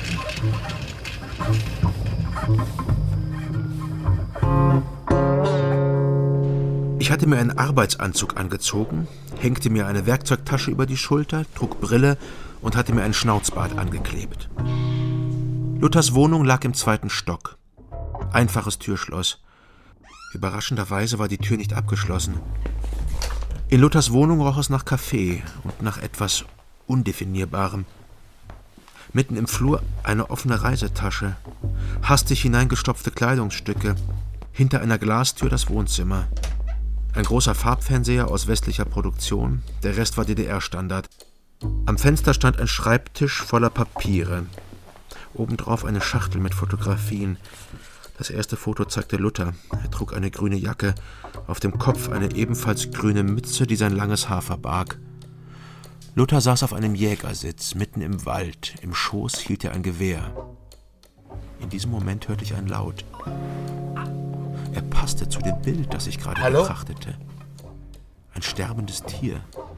Ich hatte mir einen Arbeitsanzug angezogen, hängte mir eine Werkzeugtasche über die Schulter, trug Brille und hatte mir ein Schnauzbart angeklebt. Luthers Wohnung lag im zweiten Stock. Einfaches Türschloss. Überraschenderweise war die Tür nicht abgeschlossen. In Luthers Wohnung roch es nach Kaffee und nach etwas Undefinierbarem. Mitten im Flur eine offene Reisetasche, hastig hineingestopfte Kleidungsstücke, hinter einer Glastür das Wohnzimmer. Ein großer Farbfernseher aus westlicher Produktion, der Rest war D D R-Standard. Am Fenster stand ein Schreibtisch voller Papiere. Obendrauf eine Schachtel mit Fotografien. Das erste Foto zeigte Luther. Er trug eine grüne Jacke, auf dem Kopf eine ebenfalls grüne Mütze, die sein langes Haar verbarg. Luther saß auf einem Jägersitz, mitten im Wald. Im Schoß hielt er ein Gewehr. In diesem Moment hörte ich einen Laut. Er passte zu dem Bild, das ich gerade Hallo? betrachtete. Ein sterbendes Tier.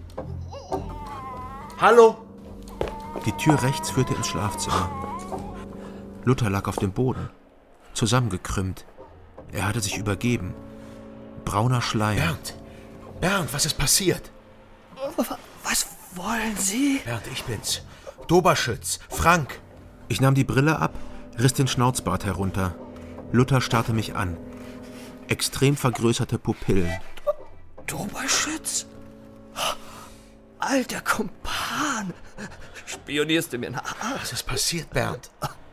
Hallo? Die Tür rechts führte ins Schlafzimmer. Luther lag auf dem Boden, zusammengekrümmt. Er hatte sich übergeben. Brauner Schleier. Bernd! Bernd, was ist passiert? Was wollen Sie? Bernd, ich bin's. Doberschütz, Frank. Ich nahm die Brille ab, riss den Schnauzbart herunter. Luther starrte mich an. Extrem vergrößerte Pupillen. Doberschütz? Alter Kumpan! Spionierst du mir nach? Was ist passiert, Bernd?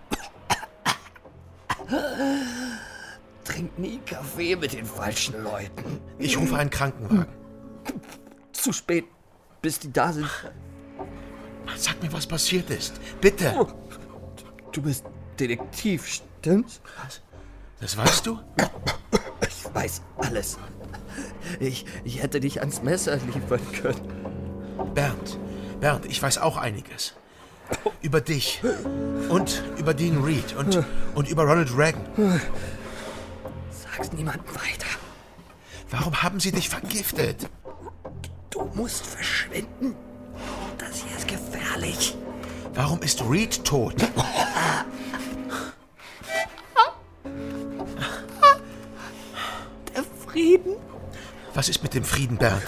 Trink nie Kaffee mit den falschen Leuten. Ich rufe einen Krankenwagen. Zu spät, bis die da sind. Sag mir, was passiert ist. Bitte. Du bist Detektiv, stimmt's? Was? Das weißt du? Ich weiß alles. Ich, ich hätte dich ans Messer liefern können. Bernd, Bernd, ich weiß auch einiges. Über dich. Und über Dean Reed. Und, und über Ronald Reagan. Sag's niemandem weiter. Warum haben sie dich vergiftet? Du musst verschwinden. Das hier ist gefährlich. Warum ist Reed tot? Der Frieden? Was ist mit dem Frieden, Bernd?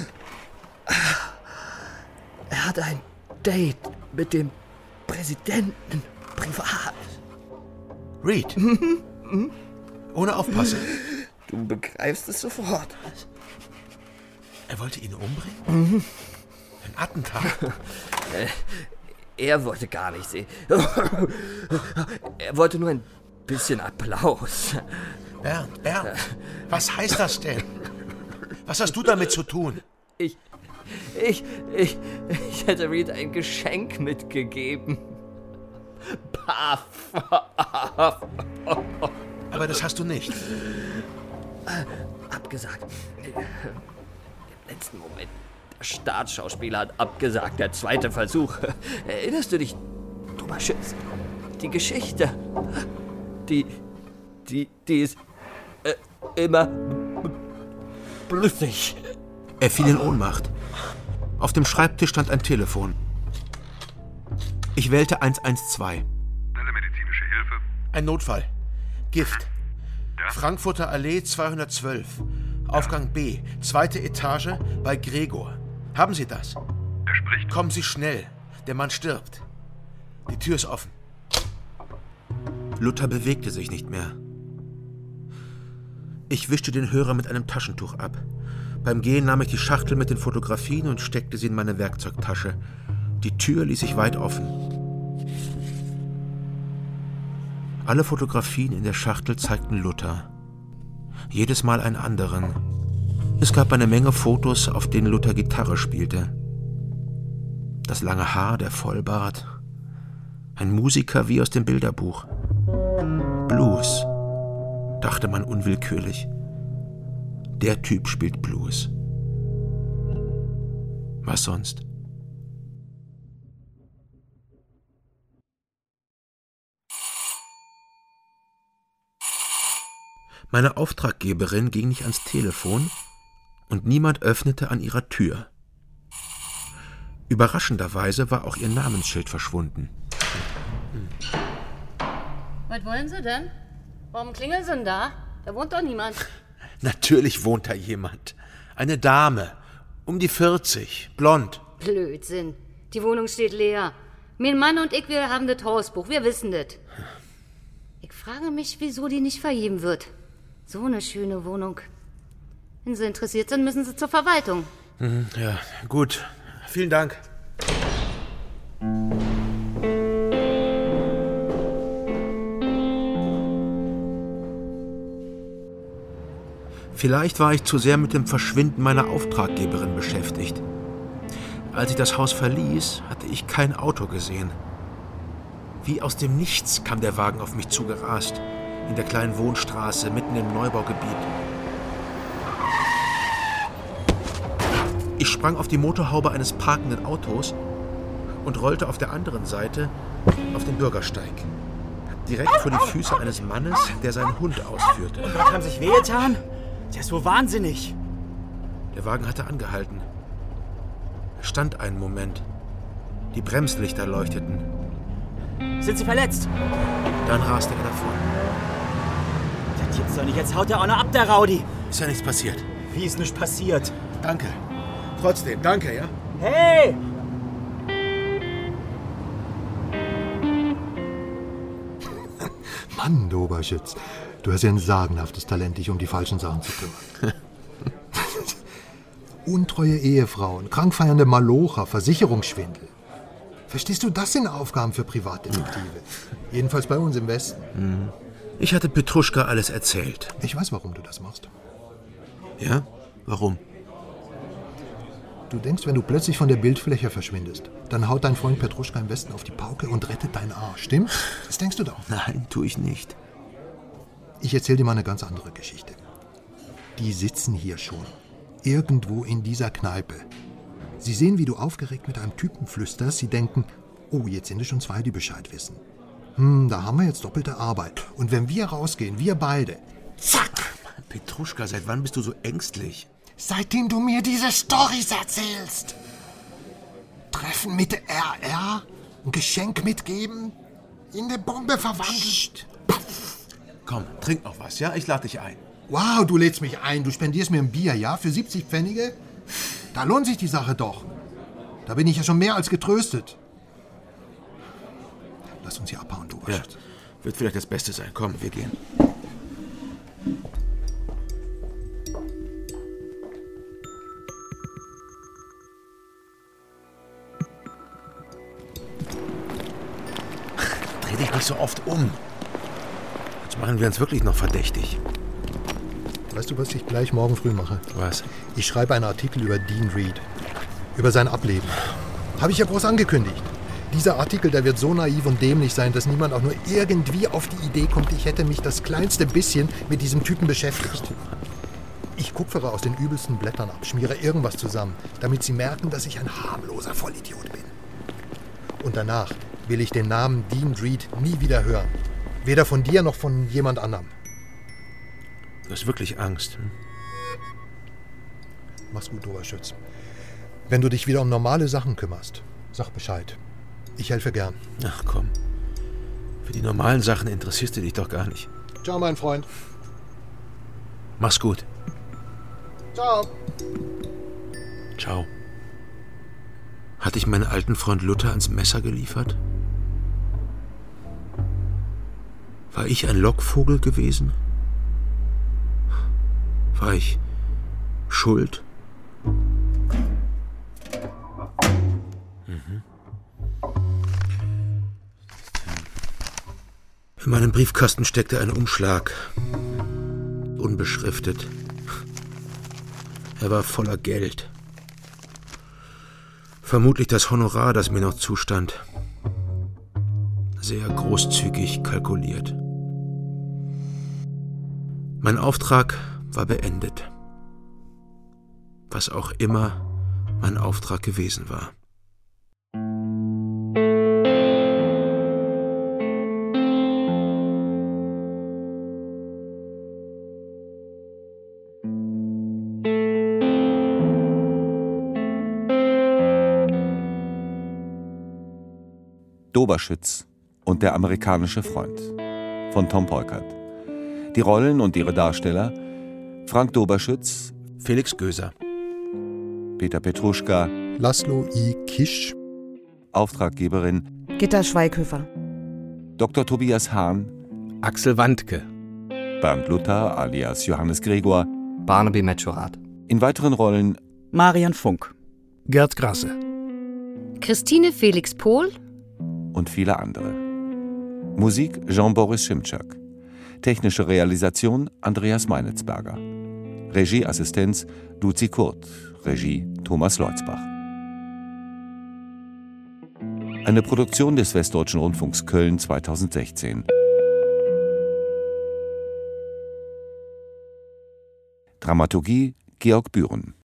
Er hat ein Date mit dem Präsidenten privat. Reed. Ohne aufpassen. Du begreifst es sofort. Er wollte ihn umbringen? Ein Attentat? äh, er wollte gar nicht sehen. Er wollte nur ein bisschen Applaus. Bernd, Bernd, was heißt das denn? Was hast du damit zu tun? Ich, ich, ich, ich hätte Reed ein Geschenk mitgegeben. Paff. Aber das hast du nicht. Abgesagt. Im letzten Moment. Der Staatsschauspieler hat abgesagt. Der zweite Versuch. Erinnerst du dich, Tomaschitz? Die Geschichte. Die, die, die ist äh, immer blüssig. Er fiel in Ohnmacht. Auf dem Schreibtisch stand ein Telefon. Ich wählte eins eins zwei. Schnelle medizinische Hilfe. Ein Notfall. Gift. Ja? Frankfurter Allee zweihundertzwölf. Aufgang B. Zweite Etage bei Gregor. Haben Sie das? Er spricht. Kommen Sie schnell. Der Mann stirbt. Die Tür ist offen. Luther bewegte sich nicht mehr. Ich wischte den Hörer mit einem Taschentuch ab. Beim Gehen nahm ich die Schachtel mit den Fotografien und steckte sie in meine Werkzeugtasche. Die Tür ließ ich weit offen. Alle Fotografien in der Schachtel zeigten Luther. Jedes Mal einen anderen. Es gab eine Menge Fotos, auf denen Luther Gitarre spielte. Das lange Haar, der Vollbart. Ein Musiker wie aus dem Bilderbuch. Blues, dachte man unwillkürlich. Der Typ spielt Blues. Was sonst? Meine Auftraggeberin ging nicht ans Telefon und niemand öffnete an ihrer Tür. Überraschenderweise war auch ihr Namensschild verschwunden. Was wollen Sie denn? Warum klingeln Sie denn da? Da wohnt doch niemand. Natürlich wohnt da jemand. Eine Dame. Um die vierzig. Blond. Blödsinn. Die Wohnung steht leer. Mein Mann und ich, wir haben das Hausbuch. Wir wissen das. Ich frage mich, wieso die nicht vergeben wird. So eine schöne Wohnung. Wenn Sie interessiert sind, müssen Sie zur Verwaltung. Ja, gut. Vielen Dank. Vielleicht war ich zu sehr mit dem Verschwinden meiner Auftraggeberin beschäftigt. Als ich das Haus verließ, hatte ich kein Auto gesehen. Wie aus dem Nichts kam der Wagen auf mich zugerast, in der kleinen Wohnstraße mitten im Neubaugebiet. Ich sprang auf die Motorhaube eines parkenden Autos und rollte auf der anderen Seite auf den Bürgersteig. Direkt vor die Füße eines Mannes, der seinen Hund ausführte. Und was haben sich wehgetan? Der ist wohl wahnsinnig. Der Wagen hatte angehalten. Er stand einen Moment. Die Bremslichter leuchteten. Sind Sie verletzt? Dann raste er davon. Das gibt's doch nicht. Jetzt haut er auch noch ab, der Rowdy. Ist ja nichts passiert. Wie ist nichts passiert? Danke. Trotzdem, danke, ja? Hey! Mann, Doberschütz, du hast ja ein sagenhaftes Talent, dich um die falschen Sachen zu kümmern. Untreue Ehefrauen, krankfeiernde Malocher, Versicherungsschwindel. Verstehst du, das sind Aufgaben für Privatdetektive. Jedenfalls bei uns im Westen. Ich hatte Petruschka alles erzählt. Ich weiß, warum du das machst. Ja? Warum? Du denkst, wenn du plötzlich von der Bildfläche verschwindest, dann haut dein Freund Petruschka im Westen auf die Pauke und rettet deinen Arsch, stimmt? Das denkst du doch. Nein, tue ich nicht. Ich erzähle dir mal eine ganz andere Geschichte. Die sitzen hier schon. Irgendwo in dieser Kneipe. Sie sehen, wie du aufgeregt mit einem Typen flüsterst. Sie denken, oh, jetzt sind es schon zwei, die Bescheid wissen. Hm, da haben wir jetzt doppelte Arbeit. Und wenn wir rausgehen, wir beide, zack! Petruschka, seit wann bist du so ängstlich? Seitdem du mir diese Storys erzählst. Treffen mit R R, ein Geschenk mitgeben, in eine Bombe verwandelt. Komm, trink noch was, ja? Ich lade dich ein. Wow, du lädst mich ein. Du spendierst mir ein Bier, ja? Für siebzig Pfennige? Da lohnt sich die Sache doch. Da bin ich ja schon mehr als getröstet. Lass uns hier abhauen, du. Ja. Wird vielleicht das Beste sein. Komm, wir gehen. Dreh dich nicht so oft um. Jetzt machen wir uns wirklich noch verdächtig. Weißt du, was ich gleich morgen früh mache? Was? Ich schreibe einen Artikel über Dean Reed. Über sein Ableben. Habe ich ja groß angekündigt. Dieser Artikel, der wird so naiv und dämlich sein, dass niemand auch nur irgendwie auf die Idee kommt, ich hätte mich das kleinste bisschen mit diesem Typen beschäftigt. Ich kupfere aus den übelsten Blättern ab, schmiere irgendwas zusammen, damit sie merken, dass ich ein harmloser Vollidiot bin. Und danach will ich den Namen Dean Reed nie wieder hören. Weder von dir noch von jemand anderem. Du hast wirklich Angst. Hm? Mach's gut, Oberschütz. Wenn du dich wieder um normale Sachen kümmerst, sag Bescheid. Ich helfe gern. Ach komm. Für die normalen Sachen interessierst du dich doch gar nicht. Ciao, mein Freund. Mach's gut. Ciao. Ciao. Hatte ich meinen alten Freund Luther ans Messer geliefert? War ich ein Lockvogel gewesen? War ich schuld? Mhm. In meinem Briefkasten steckte ein Umschlag. Unbeschriftet. Er war voller Geld. Vermutlich das Honorar, das mir noch zustand. Sehr großzügig kalkuliert. Mein Auftrag war beendet. Was auch immer mein Auftrag gewesen war. Doberschütz und der amerikanische Freund von Tom Peukert. Die Rollen und ihre Darsteller: Frank Doberschütz, Felix Göser, Peter Petruschka, Laszlo I. Kisch, Auftraggeberin Gitta Schweighöfer, Doktor Tobias Hahn, Axel Wandke, Bernd Luther alias Johannes Gregor, Barnaby Mechorat. In weiteren Rollen Marian Funk, Gerd Grasse, Christine Felix Pohl und viele andere. Musik Jean-Boris Schimczak. Technische Realisation Andreas Meinitzberger. Regieassistenz Luzi Kurt. Regie Thomas Leutzbach. Eine Produktion des Westdeutschen Rundfunks Köln zweitausendsechzehn. Dramaturgie Georg Bühren.